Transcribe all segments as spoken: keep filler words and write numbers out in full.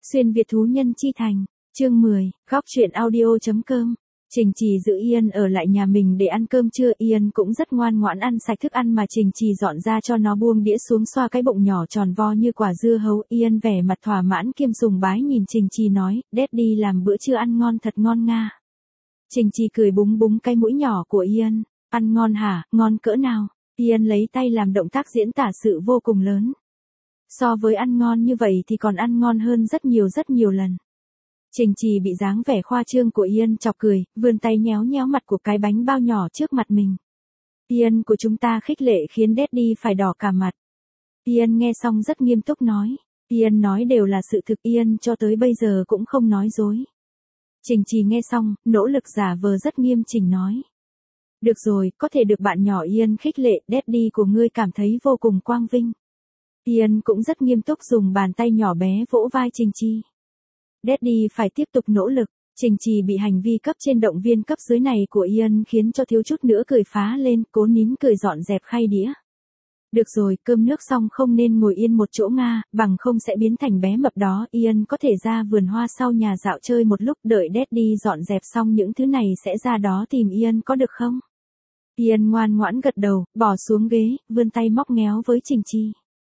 Xuyên Việt thú nhân chi thành, chương mười, góc truyện audio.com. Trình Trì giữ Ian ở lại nhà mình để ăn cơm trưa. Ian cũng rất ngoan ngoãn ăn sạch thức ăn mà Trình Trì dọn ra cho nó, buông đĩa xuống xoa cái bụng nhỏ tròn vo như quả dưa hấu. Ian vẻ mặt thỏa mãn kiêm sùng bái nhìn Trình Trì nói, Daddy làm bữa trưa ăn ngon thật ngon nga. Trình Trì cười búng búng cái mũi nhỏ của Ian, ăn ngon hả, ngon cỡ nào? Ian lấy tay làm động tác diễn tả sự vô cùng lớn. So với ăn ngon như vậy thì còn ăn ngon hơn rất nhiều rất nhiều lần. Trình Trì bị dáng vẻ khoa trương của Ian chọc cười, vươn tay nhéo nhéo mặt của cái bánh bao nhỏ trước mặt mình. Ian của chúng ta khích lệ khiến Daddy phải đỏ cả mặt. Ian nghe xong rất nghiêm túc nói. Ian nói đều là sự thực, Ian cho tới bây giờ cũng không nói dối. Trình Trì nghe xong, nỗ lực giả vờ rất nghiêm chỉnh nói. Được rồi, có thể được bạn nhỏ Ian khích lệ, Daddy của ngươi cảm thấy vô cùng quang vinh. Ian cũng rất nghiêm túc dùng bàn tay nhỏ bé vỗ vai Trình Trì. Daddy phải tiếp tục nỗ lực. Trình Trì bị hành vi cấp trên động viên cấp dưới này của Ian khiến cho thiếu chút nữa cười phá lên, cố nín cười dọn dẹp khay đĩa. Được rồi, cơm nước xong không nên ngồi yên một chỗ nga, bằng không sẽ biến thành bé mập đó. Ian có thể ra vườn hoa sau nhà dạo chơi một lúc, đợi Daddy dọn dẹp xong những thứ này sẽ ra đó tìm Ian có được không? Ian ngoan ngoãn gật đầu, bỏ xuống ghế, vươn tay móc ngéo với Trình Trì.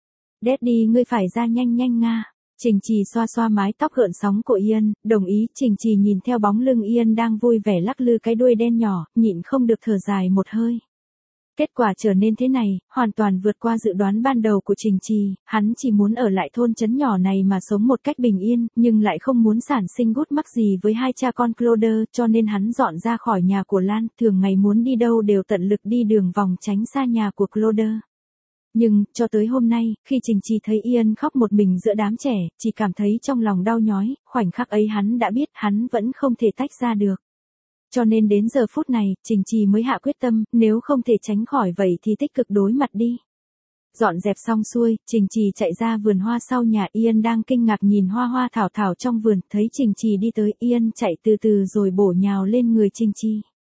Daddy ngươi phải ra nhanh nhanh nga. Trình Trì xoa xoa mái tóc gợn sóng của Ian, đồng ý. Trình Trì nhìn theo bóng lưng Ian đang vui vẻ lắc lư cái đuôi đen nhỏ, nhịn không được thở dài một hơi. Kết quả trở nên thế này, hoàn toàn vượt qua dự đoán ban đầu của Trình Trì. Hắn chỉ muốn ở lại thôn trấn nhỏ này mà sống một cách bình yên, nhưng lại không muốn sản sinh gút mắc gì với hai cha con Cloder, cho nên hắn dọn ra khỏi nhà của Lan, thường ngày muốn đi đâu đều tận lực đi đường vòng tránh xa nhà của Cloder. Nhưng, cho tới hôm nay, khi Trình Trì thấy Ian khóc một mình giữa đám trẻ, chỉ cảm thấy trong lòng đau nhói, khoảnh khắc ấy hắn đã biết hắn vẫn không thể tách ra được. Cho nên đến giờ phút này, Trình Trì mới hạ quyết tâm, nếu không thể tránh khỏi vậy thì tích cực đối mặt đi. Dọn dẹp xong xuôi, Trình Trì chạy ra vườn hoa sau nhà. Ian đang kinh ngạc nhìn hoa hoa thảo thảo trong vườn, thấy Trình Trì đi tới, Ian chạy từ từ rồi bổ nhào lên người Trình Trì.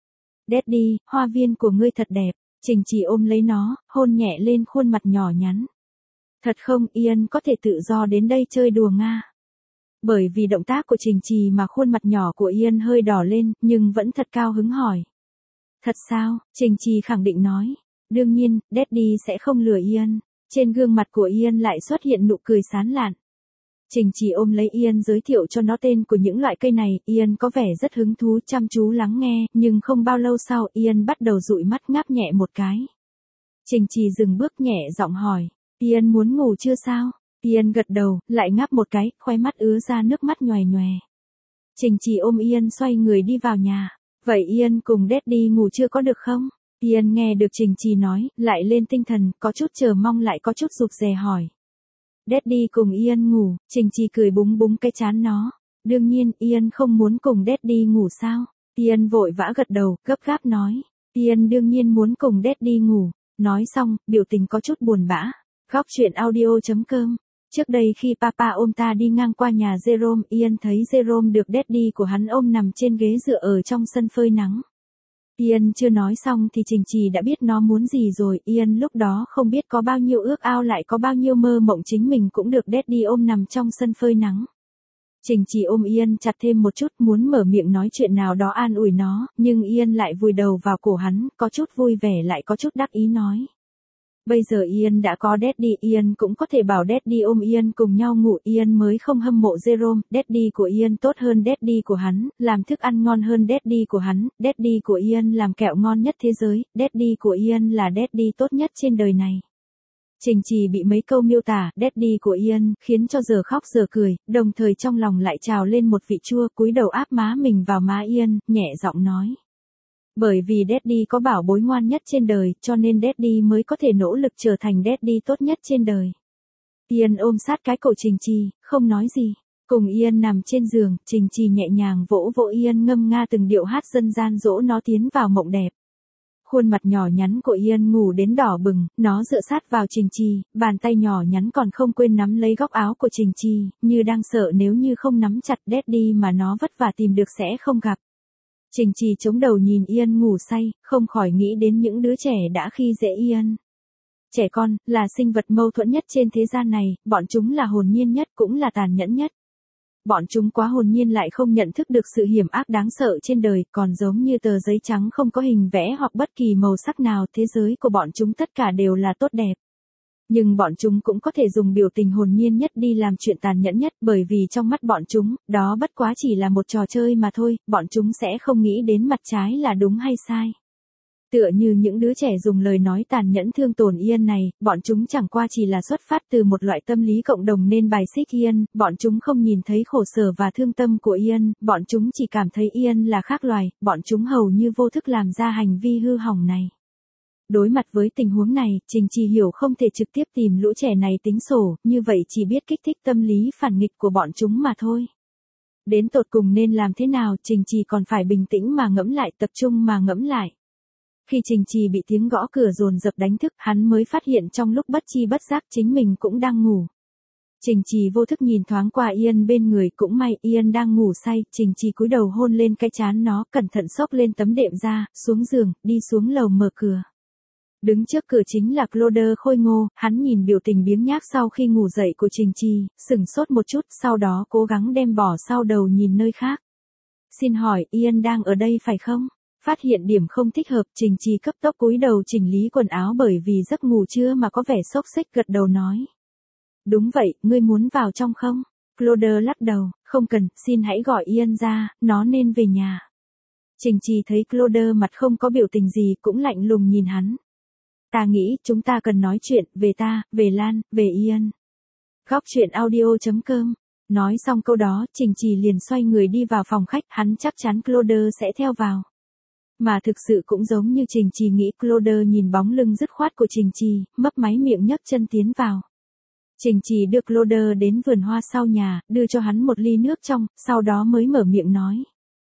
Daddy, hoa viên của ngươi thật đẹp. Trình Trì ôm lấy nó, hôn nhẹ lên khuôn mặt nhỏ nhắn. Thật không, Ian có thể tự do đến đây chơi đùa nga. Bởi vì động tác của Trình Trì mà khuôn mặt nhỏ của Ian hơi đỏ lên, nhưng vẫn thật cao hứng hỏi. Thật sao? Trình Trì khẳng định nói. Đương nhiên, Daddy sẽ không lừa Ian. Trên gương mặt của Ian lại xuất hiện nụ cười sán lạn. Trình Trì ôm lấy Ian giới thiệu cho nó tên của những loại cây này. Ian có vẻ rất hứng thú chăm chú lắng nghe, nhưng không bao lâu sau Ian bắt đầu dụi mắt ngáp nhẹ một cái. Trình Trì dừng bước nhẹ giọng hỏi, Ian muốn ngủ chưa sao? Ian gật đầu, lại ngáp một cái, khóe mắt ứa ra nước mắt nhòe nhòe. Trình Trì ôm Ian xoay người đi vào nhà. Vậy Ian cùng Daddy ngủ chưa có được không? Ian nghe được Trình Trì nói, lại lên tinh thần, có chút chờ mong lại có chút rụt rè hỏi. Daddy cùng Ian ngủ. Trình Trì cười búng búng cái trán nó. Đương nhiên, Ian không muốn cùng Daddy ngủ sao? Ian vội vã gật đầu, gấp gáp nói. Ian đương nhiên muốn cùng Daddy ngủ. Nói xong, biểu tình có chút buồn bã. Góc truyện audio.com. Trước đây khi Papa ôm ta đi ngang qua nhà Jerome, Ian thấy Jerome được Daddy của hắn ôm nằm trên ghế dựa ở trong sân phơi nắng. Ian chưa nói xong thì Trình Trì đã biết nó muốn gì rồi. Ian lúc đó không biết có bao nhiêu ước ao, lại có bao nhiêu mơ mộng chính mình cũng được Daddy ôm nằm trong sân phơi nắng. Trình Trì ôm Ian chặt thêm một chút, muốn mở miệng nói chuyện nào đó an ủi nó, nhưng Ian lại vùi đầu vào cổ hắn, có chút vui vẻ lại có chút đắc ý nói. Bây giờ Ian đã có Daddy, Ian cũng có thể bảo Daddy ôm Ian cùng nhau ngủ. Ian mới không hâm mộ Jerome. Daddy của Ian tốt hơn Daddy của hắn, làm thức ăn ngon hơn Daddy của hắn. Daddy của Ian làm kẹo ngon nhất thế giới. Daddy của Ian là Daddy tốt nhất trên đời này. Trình Trì bị mấy câu miêu tả Daddy của Ian khiến cho giờ khóc giờ cười, đồng thời trong lòng lại trào lên một vị chua, cúi đầu áp má mình vào má Ian, nhẹ giọng nói. Bởi vì Daddy có bảo bối ngoan nhất trên đời, cho nên Daddy mới có thể nỗ lực trở thành Daddy tốt nhất trên đời. Ian ôm sát cái cổ Trình Trì, không nói gì. Cùng Ian nằm trên giường, Trình Trì nhẹ nhàng vỗ vỗ Ian, ngâm nga từng điệu hát dân gian dỗ nó tiến vào mộng đẹp. Khuôn mặt nhỏ nhắn của Ian ngủ đến đỏ bừng, nó dựa sát vào Trình Trì, bàn tay nhỏ nhắn còn không quên nắm lấy góc áo của Trình Trì, như đang sợ nếu như không nắm chặt Daddy mà nó vất vả tìm được sẽ không gặp. Trình Trì chống đầu nhìn Ian ngủ say, không khỏi nghĩ đến những đứa trẻ đã khi dễ Ian. Trẻ con, là sinh vật mâu thuẫn nhất trên thế gian này, bọn chúng là hồn nhiên nhất cũng là tàn nhẫn nhất. bọn chúng quá hồn nhiên lại không nhận thức được sự hiểm ác đáng sợ trên đời, còn giống như tờ giấy trắng không có hình vẽ hoặc bất kỳ màu sắc nào, thế giới của bọn chúng tất cả đều là tốt đẹp. Nhưng bọn chúng cũng có thể dùng biểu tình hồn nhiên nhất đi làm chuyện tàn nhẫn nhất, bởi vì trong mắt bọn chúng, đó bất quá chỉ là một trò chơi mà thôi, bọn chúng sẽ không nghĩ đến mặt trái là đúng hay sai. Tựa như những đứa trẻ dùng lời nói tàn nhẫn thương tổn Ian này, bọn chúng chẳng qua chỉ là xuất phát từ một loại tâm lý cộng đồng nên bài xích Ian, bọn chúng không nhìn thấy khổ sở và thương tâm của Ian, bọn chúng chỉ cảm thấy Ian là khác loài, bọn chúng hầu như vô thức làm ra hành vi hư hỏng này. Đối mặt với tình huống này, Trình Trì hiểu không thể trực tiếp tìm lũ trẻ này tính sổ, như vậy chỉ biết kích thích tâm lý phản nghịch của bọn chúng mà thôi. Đến tột cùng nên làm thế nào, Trình Trì còn phải bình tĩnh mà ngẫm lại, tập trung mà ngẫm lại. Khi Trình Trì bị tiếng gõ cửa dồn dập đánh thức, hắn mới phát hiện trong lúc bất chi bất giác chính mình cũng đang ngủ. Trình Trì vô thức nhìn thoáng qua Ian bên người, cũng may Ian đang ngủ say, Trình Trì cúi đầu hôn lên cái trán nó, cẩn thận xốc lên tấm đệm ra, xuống giường, đi xuống lầu mở cửa. Đứng trước cửa chính là Claude khôi ngô, hắn nhìn biểu tình biếng nhác sau khi ngủ dậy của Trình Trì, sửng sốt một chút, sau đó cố gắng đem bỏ sau đầu nhìn nơi khác. Xin hỏi, Ian đang ở đây phải không? Phát hiện điểm không thích hợp, Trình Trì cấp tốc cúi đầu chỉnh lý quần áo bởi vì giấc ngủ trưa mà có vẻ xốc xếch, gật đầu nói. Đúng vậy, ngươi muốn vào trong không? Claude lắc đầu, không cần, xin hãy gọi Ian ra, nó nên về nhà. Trình Trì thấy Claude mặt không có biểu tình gì cũng lạnh lùng nhìn hắn. Ta nghĩ chúng ta cần nói chuyện, về ta, về Lan, về Ian. Góc truyện audio chấm com. Nói xong câu đó, Trình Trì liền xoay người đi vào phòng khách, hắn chắc chắn Claude sẽ theo vào. Mà thực sự cũng giống như Trình Trì nghĩ, Claude nhìn bóng lưng dứt khoát của Trình Trì, mấp máy miệng nhấc chân tiến vào. Trình Trì đưa Claude đến vườn hoa sau nhà, đưa cho hắn một ly nước trong, sau đó mới mở miệng nói.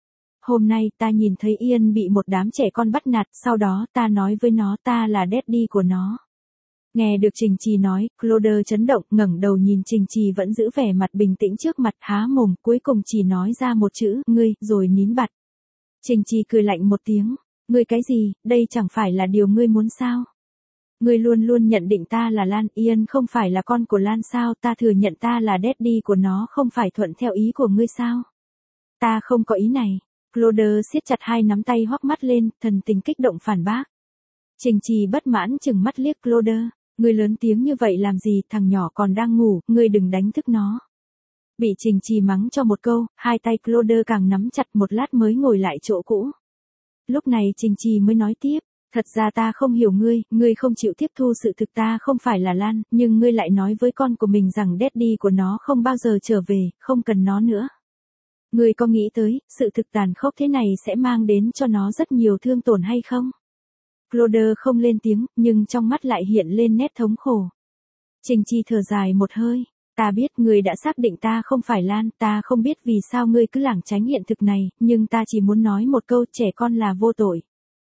Hôm nay ta nhìn thấy Ian bị một đám trẻ con bắt nạt, sau đó ta nói với nó ta là daddy của nó. Nghe được Trình Trì nói, Claude chấn động, ngẩng đầu nhìn Trình Trì vẫn giữ vẻ mặt bình tĩnh trước mặt, há mồm, cuối cùng chỉ nói ra một chữ, ngươi, rồi nín bặt. Trình Trì cười lạnh một tiếng, ngươi cái gì, đây chẳng phải là điều ngươi muốn sao? Ngươi luôn luôn nhận định ta là Lan, Ian không phải là con của Lan sao, ta thừa nhận ta là daddy của nó không phải thuận theo ý của ngươi sao? Ta không có ý này. Claude siết chặt hai nắm tay hoắc mắt lên, thần tình kích động phản bác. Trình Trì bất mãn chừng mắt liếc Claude, ngươi lớn tiếng như vậy làm gì, thằng nhỏ còn đang ngủ, ngươi đừng đánh thức nó. Bị Trình Trì mắng cho một câu, hai tay Claude càng nắm chặt, một lát mới ngồi lại chỗ cũ. Lúc này Trình Trì mới nói tiếp, thật ra ta không hiểu ngươi, ngươi không chịu tiếp thu sự thực ta không phải là Lan, nhưng ngươi lại nói với con của mình rằng daddy của nó không bao giờ trở về, không cần nó nữa. Ngươi có nghĩ tới, sự thực tàn khốc thế này sẽ mang đến cho nó rất nhiều thương tổn hay không? Claude không lên tiếng, nhưng trong mắt lại hiện lên nét thống khổ. Trình Trì thở dài một hơi, ta biết ngươi đã xác định ta không phải Lan, ta không biết vì sao ngươi cứ lảng tránh hiện thực này, nhưng ta chỉ muốn nói một câu, trẻ con là vô tội.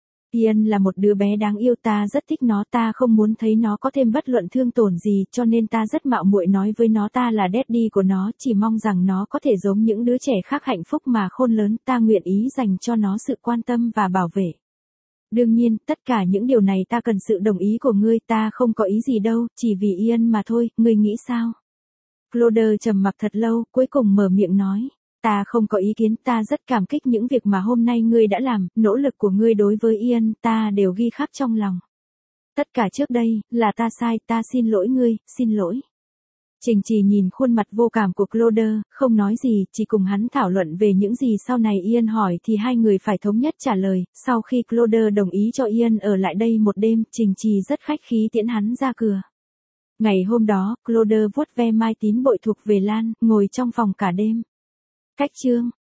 Ian là một đứa bé đáng yêu, ta rất thích nó, ta không muốn thấy nó có thêm bất luận thương tổn gì, cho nên ta rất mạo muội nói với nó ta là daddy của nó, chỉ mong rằng nó có thể giống những đứa trẻ khác hạnh phúc mà khôn lớn, ta nguyện ý dành cho nó sự quan tâm và bảo vệ. Đương nhiên, tất cả những điều này ta cần sự đồng ý của ngươi, ta không có ý gì đâu, chỉ vì Ian mà thôi, ngươi nghĩ sao? Claude trầm mặc thật lâu, cuối cùng mở miệng nói. Ta không có ý kiến, ta rất cảm kích những việc mà hôm nay ngươi đã làm, nỗ lực của ngươi đối với Ian, ta đều ghi khắc trong lòng. Tất cả trước đây, là ta sai, ta xin lỗi ngươi, xin lỗi. Trình Trì nhìn khuôn mặt vô cảm của Claude, không nói gì, chỉ cùng hắn thảo luận về những gì sau này Ian hỏi thì hai người phải thống nhất trả lời. Sau khi Claude đồng ý cho Ian ở lại đây một đêm, Trình Trì rất khách khí tiễn hắn ra cửa. Ngày hôm đó, Claude vuốt ve mai tín bội thuộc về Lan, ngồi trong phòng cả đêm. Cách chương